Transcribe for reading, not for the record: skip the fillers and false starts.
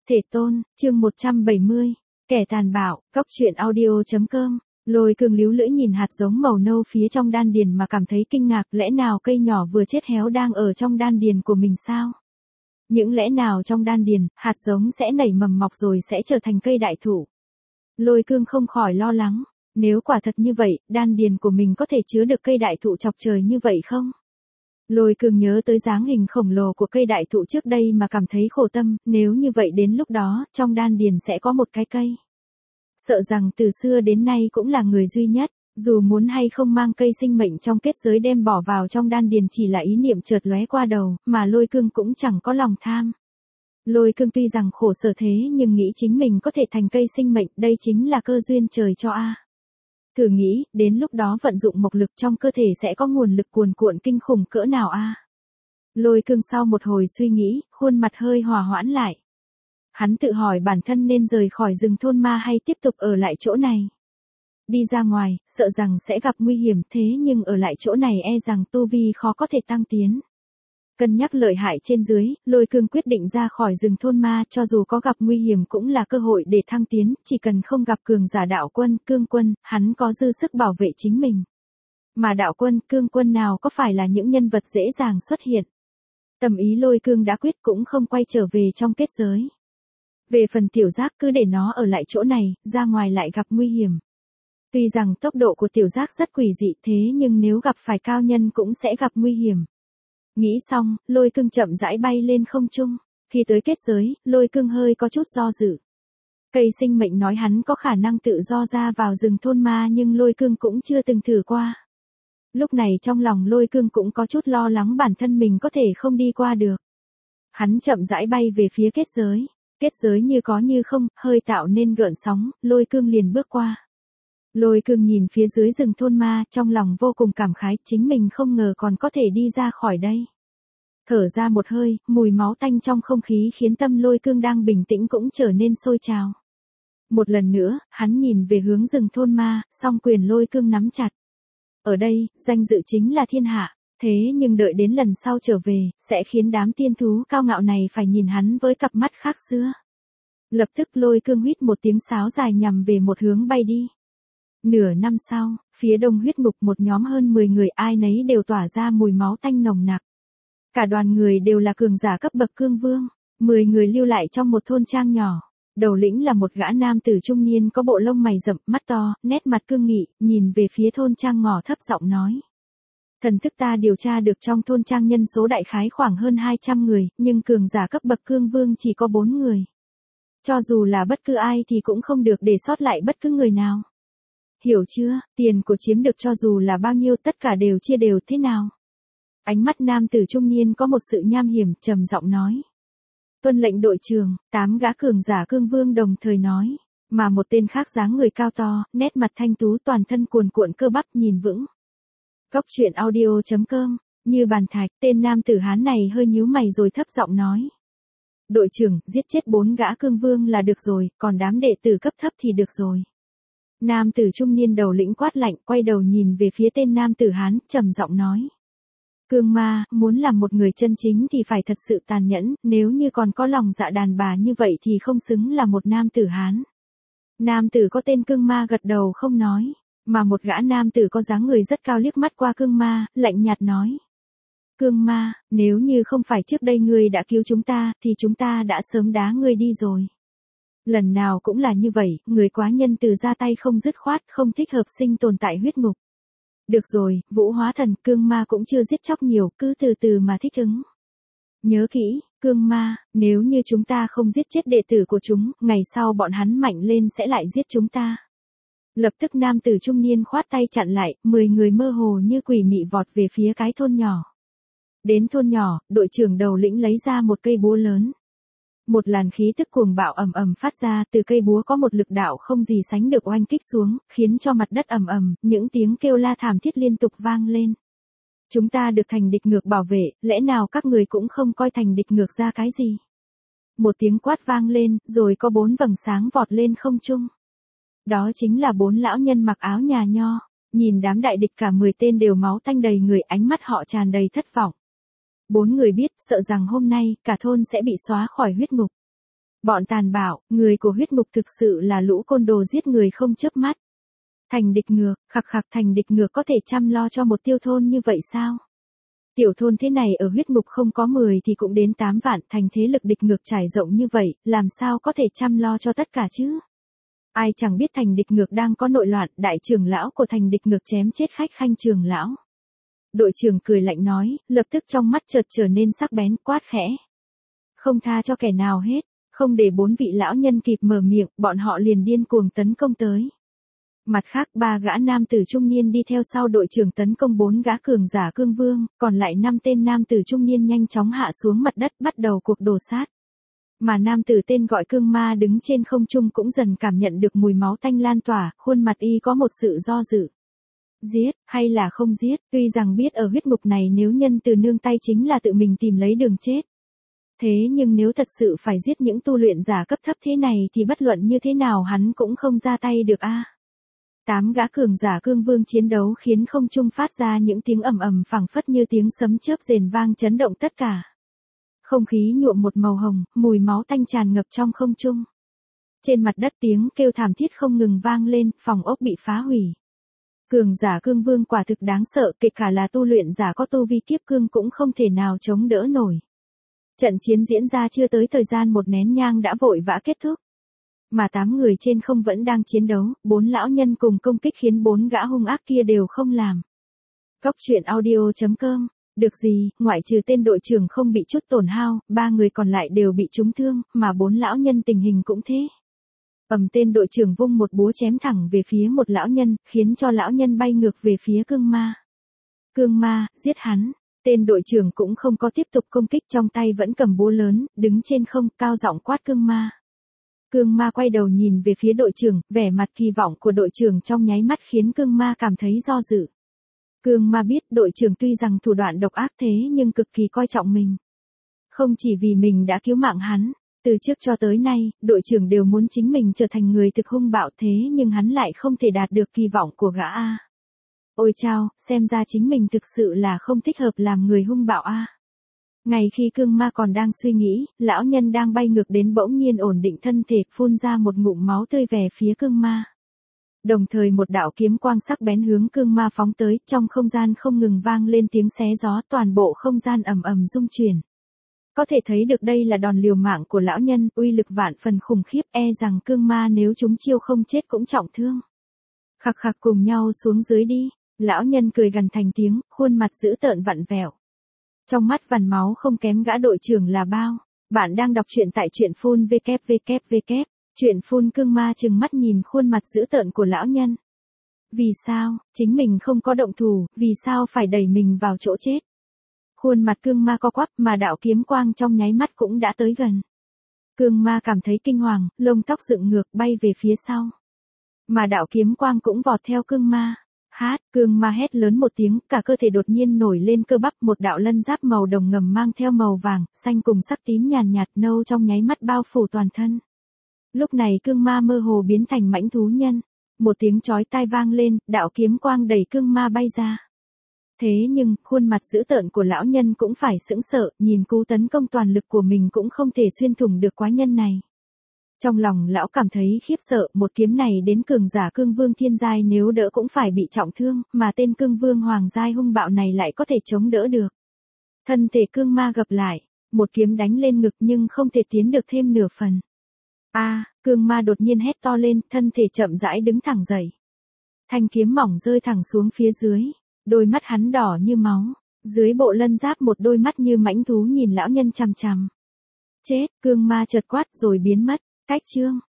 Thể tôn, chương 170, kẻ tàn bạo, Cóc truyện audio.com. Lôi Cương líu lưỡi nhìn hạt giống màu nâu phía trong đan điền mà cảm thấy kinh ngạc, lẽ nào cây nhỏ vừa chết héo đang ở trong đan điền của mình sao? Những lẽ nào trong đan điền, hạt giống sẽ nảy mầm mọc rồi sẽ trở thành cây đại thụ? Lôi Cương không khỏi lo lắng, nếu quả thật như vậy, đan điền của mình có thể chứa được cây đại thụ chọc trời như vậy không? Lôi Cương nhớ tới dáng hình khổng lồ của cây đại thụ trước đây mà cảm thấy khổ tâm, nếu như vậy đến lúc đó, trong đan điền sẽ có một cái cây. Sợ rằng từ xưa đến nay cũng là người duy nhất, dù muốn hay không mang cây sinh mệnh trong kết giới đem bỏ vào trong đan điền chỉ là ý niệm chợt lóe qua đầu, mà Lôi Cương cũng chẳng có lòng tham. Lôi Cương tuy rằng khổ sở thế nhưng nghĩ chính mình có thể thành cây sinh mệnh, đây chính là cơ duyên trời cho a. Thử nghĩ, đến lúc đó vận dụng mộc lực trong cơ thể sẽ có nguồn lực cuồn cuộn kinh khủng cỡ nào a. Lôi Cương sau một hồi suy nghĩ, khuôn mặt hơi hòa hoãn lại. Hắn tự hỏi bản thân nên rời khỏi rừng thôn ma hay tiếp tục ở lại chỗ này. Đi ra ngoài, sợ rằng sẽ gặp nguy hiểm, thế nhưng ở lại chỗ này e rằng tu vi khó có thể tăng tiến. Cân nhắc lợi hại trên dưới, Lôi Cương quyết định ra khỏi rừng thôn ma, cho dù có gặp nguy hiểm cũng là cơ hội để thăng tiến, chỉ cần không gặp cường giả đạo quân, cương quân, hắn có dư sức bảo vệ chính mình. Mà đạo quân, cương quân nào có phải là những nhân vật dễ dàng xuất hiện. Tâm ý Lôi Cương đã quyết cũng không quay trở về trong kết giới. Về phần tiểu giác cứ để nó ở lại chỗ này, ra ngoài lại gặp nguy hiểm. Tuy rằng tốc độ của tiểu giác rất quỷ dị thế nhưng nếu gặp phải cao nhân cũng sẽ gặp nguy hiểm. Nghĩ xong, Lôi Cương chậm rãi bay lên không trung. Khi tới kết giới, Lôi Cương hơi có chút do dự. Cây sinh mệnh nói hắn có khả năng tự do ra vào rừng thôn ma nhưng Lôi Cương cũng chưa từng thử qua. Lúc này trong lòng Lôi Cương cũng có chút lo lắng bản thân mình có thể không đi qua được. Hắn chậm rãi bay về phía kết giới. Kết giới như có như không, hơi tạo nên gợn sóng, Lôi Cương liền bước qua. Lôi Cương nhìn phía dưới rừng thôn ma, trong lòng vô cùng cảm khái, chính mình không ngờ còn có thể đi ra khỏi đây. Thở ra một hơi, mùi máu tanh trong không khí khiến tâm Lôi Cương đang bình tĩnh cũng trở nên sôi trào. Một lần nữa, hắn nhìn về hướng rừng thôn ma, song quyền Lôi Cương nắm chặt. Ở đây, danh dự chính là thiên hạ, thế nhưng đợi đến lần sau trở về, sẽ khiến đám tiên thú cao ngạo này phải nhìn hắn với cặp mắt khác xưa. Lập tức Lôi Cương huýt một tiếng sáo dài nhằm về một hướng bay đi. Nửa năm sau, phía đông huyết ngục một nhóm hơn 10 người ai nấy đều tỏa ra mùi máu tanh nồng nặc. Cả đoàn người đều là cường giả cấp bậc cương vương, 10 người lưu lại trong một thôn trang nhỏ. Đầu lĩnh là một gã nam tử trung niên có bộ lông mày rậm, mắt to, nét mặt cương nghị, nhìn về phía thôn trang ngỏ thấp giọng nói. Thần thức ta điều tra được trong thôn trang nhân số đại khái khoảng hơn 200 người, nhưng cường giả cấp bậc cương vương chỉ có 4 người. Cho dù là bất cứ ai thì cũng không được để sót lại bất cứ người nào. Hiểu chưa, tiền của chiếm được cho dù là bao nhiêu tất cả đều chia đều thế nào? Ánh mắt nam tử trung niên có một sự nham hiểm, trầm giọng nói. Tuân lệnh đội trưởng, 8 gã cường giả cương vương đồng thời nói, mà một tên khác dáng người cao to, nét mặt thanh tú toàn thân cuồn cuộn cơ bắp nhìn vững. Cóc truyện audio.com, như bàn thạch, tên nam tử Hán này hơi nhíu mày rồi thấp giọng nói. Đội trưởng, giết chết 4 gã cương vương là được rồi, còn đám đệ tử cấp thấp thì được rồi. Nam tử trung niên đầu lĩnh quát lạnh, quay đầu nhìn về phía tên nam tử Hán, trầm giọng nói. Cương ma, muốn làm một người chân chính thì phải thật sự tàn nhẫn, nếu như còn có lòng dạ đàn bà như vậy thì không xứng là một nam tử Hán. Nam tử có tên cương ma gật đầu không nói, mà một gã nam tử có dáng người rất cao liếc mắt qua cương ma, lạnh nhạt nói. Cương ma, nếu như không phải trước đây ngươi đã cứu chúng ta, thì chúng ta đã sớm đá ngươi đi rồi. Lần nào cũng là như vậy, người quá nhân từ ra tay không dứt khoát, không thích hợp sinh tồn tại huyết ngục. Được rồi, Vũ Hóa Thần, cương ma cũng chưa giết chóc nhiều, cứ từ từ mà thích ứng. Nhớ kỹ, cương ma, nếu như chúng ta không giết chết đệ tử của chúng, ngày sau bọn hắn mạnh lên sẽ lại giết chúng ta. Lập tức nam tử trung niên khoát tay chặn lại, 10 người mơ hồ như quỷ mị vọt về phía cái thôn nhỏ. Đến thôn nhỏ, đội trưởng đầu lĩnh lấy ra một cây búa lớn. Một làn khí tức cuồng bạo ầm ầm phát ra, từ cây búa có một lực đạo không gì sánh được oanh kích xuống, khiến cho mặt đất ầm ầm, những tiếng kêu la thảm thiết liên tục vang lên. Chúng ta được thành địch ngược bảo vệ, lẽ nào các người cũng không coi thành địch ngược ra cái gì? Một tiếng quát vang lên, rồi có 4 vầng sáng vọt lên không trung. Đó chính là 4 lão nhân mặc áo nhà nho, nhìn đám đại địch cả 10 tên đều máu tanh đầy người, ánh mắt họ tràn đầy thất vọng. 4 người biết, sợ rằng hôm nay, cả thôn sẽ bị xóa khỏi huyết ngục. Bọn tàn bạo, người của huyết ngục thực sự là lũ côn đồ giết người không chớp mắt. Thành địch ngược, khặc khặc thành địch ngược có thể chăm lo cho một tiêu thôn như vậy sao? Tiểu thôn thế này ở huyết ngục không có 10 thì cũng đến 8 vạn, thành thế lực địch ngược trải rộng như vậy, làm sao có thể chăm lo cho tất cả chứ? Ai chẳng biết thành địch ngược đang có nội loạn, đại trưởng lão của thành địch ngược chém chết khách khanh trưởng lão. Đội trưởng cười lạnh nói, lập tức trong mắt chợt trở nên sắc bén, quát khẽ. Không tha cho kẻ nào hết, không để 4 vị lão nhân kịp mở miệng, bọn họ liền điên cuồng tấn công tới. Mặt khác 3 gã nam tử trung niên đi theo sau đội trưởng tấn công 4 gã cường giả cương vương, còn lại 5 tên nam tử trung niên nhanh chóng hạ xuống mặt đất bắt đầu cuộc đổ sát. Mà nam tử tên gọi cương ma đứng trên không trung cũng dần cảm nhận được mùi máu tanh lan tỏa, khuôn mặt y có một sự do dự. Giết, hay là không giết, tuy rằng biết ở huyết ngục này nếu nhân từ nương tay chính là tự mình tìm lấy đường chết. Thế nhưng nếu thật sự phải giết những tu luyện giả cấp thấp thế này thì bất luận như thế nào hắn cũng không ra tay được a. 8 gã cường giả cương vương chiến đấu khiến không trung phát ra những tiếng ầm ầm phảng phất như tiếng sấm chớp rền vang chấn động tất cả. Không khí nhuộm một màu hồng, mùi máu tanh tràn ngập trong không trung. Trên mặt đất tiếng kêu thảm thiết không ngừng vang lên, phòng ốc bị phá hủy. Cường giả cương vương quả thực đáng sợ, kể cả là tu luyện giả có tu vi kiếp cương cũng không thể nào chống đỡ nổi. Trận chiến diễn ra chưa tới thời gian một nén nhang đã vội vã kết thúc. Mà 8 người trên không vẫn đang chiến đấu, 4 lão nhân cùng công kích khiến 4 gã hung ác kia đều không làm. Góc truyện audio.com. Được gì, ngoại trừ tên đội trưởng không bị chút tổn hao, 3 người còn lại đều bị trúng thương, mà 4 lão nhân tình hình cũng thế. Tên đội trưởng vung một búa chém thẳng về phía một lão nhân, khiến cho lão nhân bay ngược về phía cương ma. Cương ma, giết hắn. Tên đội trưởng cũng không có tiếp tục công kích, trong tay vẫn cầm búa lớn, đứng trên không, cao giọng quát cương ma. Cương ma quay đầu nhìn về phía đội trưởng, vẻ mặt kỳ vọng của đội trưởng trong nháy mắt khiến cương ma cảm thấy do dự. Cương ma biết đội trưởng tuy rằng thủ đoạn độc ác thế nhưng cực kỳ coi trọng mình. Không chỉ vì mình đã cứu mạng hắn, từ trước cho tới nay, đội trưởng đều muốn chính mình trở thành người thực hung bạo thế nhưng hắn lại không thể đạt được kỳ vọng của gã A. Ôi chao, xem ra chính mình thực sự là không thích hợp làm người hung bạo A. Ngay khi cương ma còn đang suy nghĩ, lão nhân đang bay ngược đến bỗng nhiên ổn định thân thể, phun ra một ngụm máu tươi về phía cương ma. Đồng thời một đạo kiếm quang sắc bén hướng cương ma phóng tới, trong không gian không ngừng vang lên tiếng xé gió, toàn bộ không gian ầm ầm rung chuyển. Có thể thấy được đây là đòn liều mạng của lão nhân, uy lực vạn phần khủng khiếp, e rằng cương ma nếu chúng chiêu không chết cũng trọng thương. Khặc khặc cùng nhau xuống dưới đi, lão nhân cười gằn thành tiếng, khuôn mặt dữ tợn vặn vẹo. Trong mắt vằn máu không kém gã đội trưởng là bao. Bạn đang đọc truyện tại truyện phun www. Truyện phun cương ma trừng mắt nhìn khuôn mặt dữ tợn của lão nhân. Vì sao, chính mình không có động thủ, vì sao phải đẩy mình vào chỗ chết? Khuôn mặt cương ma co quắp mà đạo kiếm quang trong nháy mắt cũng đã tới gần. Cương ma cảm thấy kinh hoàng, lông tóc dựng ngược bay về phía sau. Mà đạo kiếm quang cũng vọt theo cương ma. Cương ma hét lớn một tiếng, cả cơ thể đột nhiên nổi lên cơ bắp, một đạo lân giáp màu đồng ngầm mang theo màu vàng, xanh cùng sắc tím nhàn nhạt nâu trong nháy mắt bao phủ toàn thân. Lúc này cương ma mơ hồ biến thành mãnh thú nhân. Một tiếng chói tai vang lên, đạo kiếm quang đẩy cương ma bay ra. Thế nhưng, khuôn mặt dữ tợn của lão nhân cũng phải sững sờ, nhìn cú tấn công toàn lực của mình cũng không thể xuyên thủng được quái nhân này. Trong lòng lão cảm thấy khiếp sợ, một kiếm này đến cường giả cương vương thiên giai nếu đỡ cũng phải bị trọng thương, mà tên cương vương hoàng giai hung bạo này lại có thể chống đỡ được. Thân thể cương ma gập lại, một kiếm đánh lên ngực nhưng không thể tiến được thêm nửa phần. Cương ma đột nhiên hét to lên, thân thể chậm rãi đứng thẳng dậy. Thanh kiếm mỏng rơi thẳng xuống phía dưới, đôi mắt hắn đỏ như máu, dưới bộ lân giáp một đôi mắt như mãnh thú nhìn lão nhân chằm chằm. Chết, cương ma chợt quát rồi biến mất. Cách chương